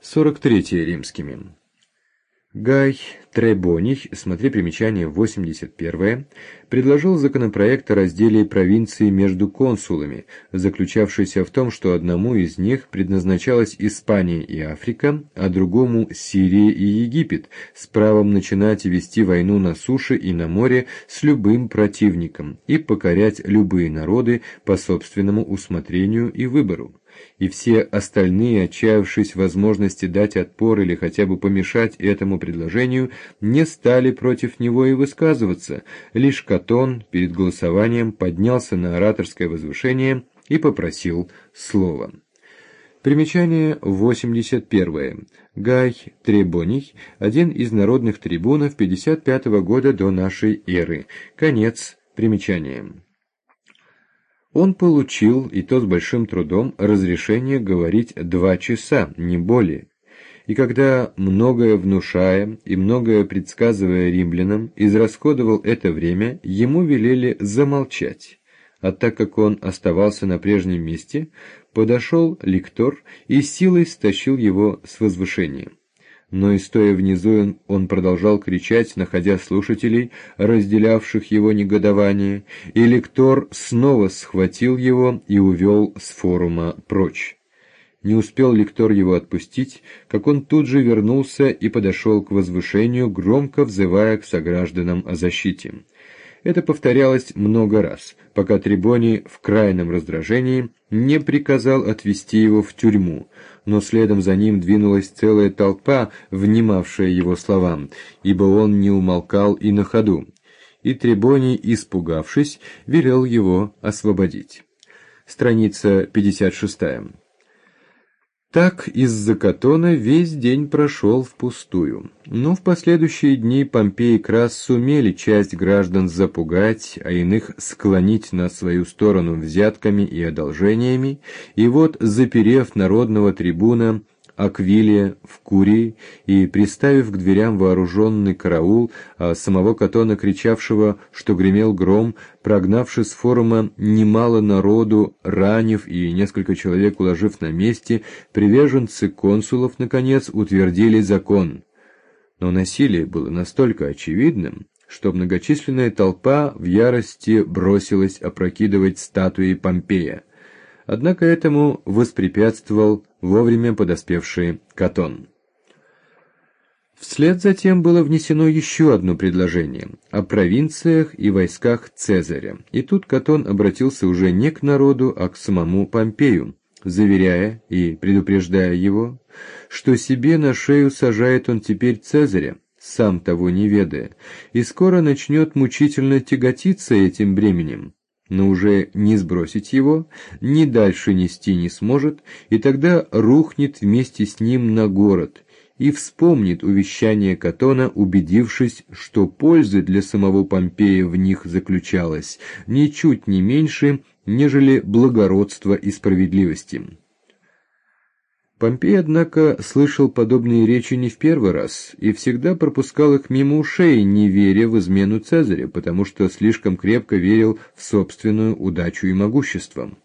43 римскими. Гай Требоний, смотри примечание 81, предложил законопроект о разделе провинции между консулами, заключавшийся в том, что одному из них предназначалась Испания и Африка, а другому Сирия и Египет, с правом начинать и вести войну на суше и на море с любым противником и покорять любые народы по собственному усмотрению и выбору. И все остальные, отчаявшись в возможности дать отпор или хотя бы помешать этому предложению, не стали против него и высказываться. Лишь Катон перед голосованием поднялся на ораторское возвышение и попросил слова. Примечание 81. Гай Требоний, один из народных трибунов 55 года до нашей эры. Конец примечания. Он получил, и то с большим трудом, разрешение говорить 2 часа, не более. И когда, многое внушая и многое предсказывая римлянам, израсходовал это время, ему велели замолчать. А так как он оставался на прежнем месте, подошел лектор и силой стащил его с возвышения. Но и стоя внизу он продолжал кричать, находя слушателей, разделявших его негодование, и лектор снова схватил его и увел с форума прочь. Не успел лектор его отпустить, как он тут же вернулся и подошел к возвышению, громко взывая к согражданам о защите. Это повторялось много раз, пока Требоний в крайнем раздражении не приказал отвезти его в тюрьму, но следом за ним двинулась целая толпа, внимавшая его словам, ибо он не умолкал и на ходу. И Требоний, испугавшись, велел его освободить. Страница 56. Так из-за Катона весь день прошел впустую. Но в последующие дни Помпей и Крас сумели часть граждан запугать, а иных склонить на свою сторону взятками и одолжениями, и вот, заперев народного трибуна Аквилия в Курии и приставив к дверям вооруженный караул, а самого Катона, кричавшего, что гремел гром, прогнавши с форума немало народу, ранив и несколько человек уложив на месте, приверженцы консулов, наконец, утвердили закон. Но насилие было настолько очевидным, что многочисленная толпа в ярости бросилась опрокидывать статуи Помпея. Однако этому воспрепятствовал вовремя подоспевший Катон. Вслед затем было внесено еще одно предложение о провинциях и войсках Цезаря, и тут Катон обратился уже не к народу, а к самому Помпею, заверяя и предупреждая его, что себе на шею сажает он теперь Цезаря, сам того не ведая, и скоро начнет мучительно тяготиться этим бременем, но уже не сбросить его, ни дальше нести не сможет, и тогда рухнет вместе с ним на город, и вспомнит увещание Катона, убедившись, что пользы для самого Помпея в них заключалось ничуть не меньше, нежели благородства и справедливости. Помпей, однако, слышал подобные речи не в первый раз и всегда пропускал их мимо ушей, не веря в измену Цезаря, потому что слишком крепко верил в собственную удачу и могущество.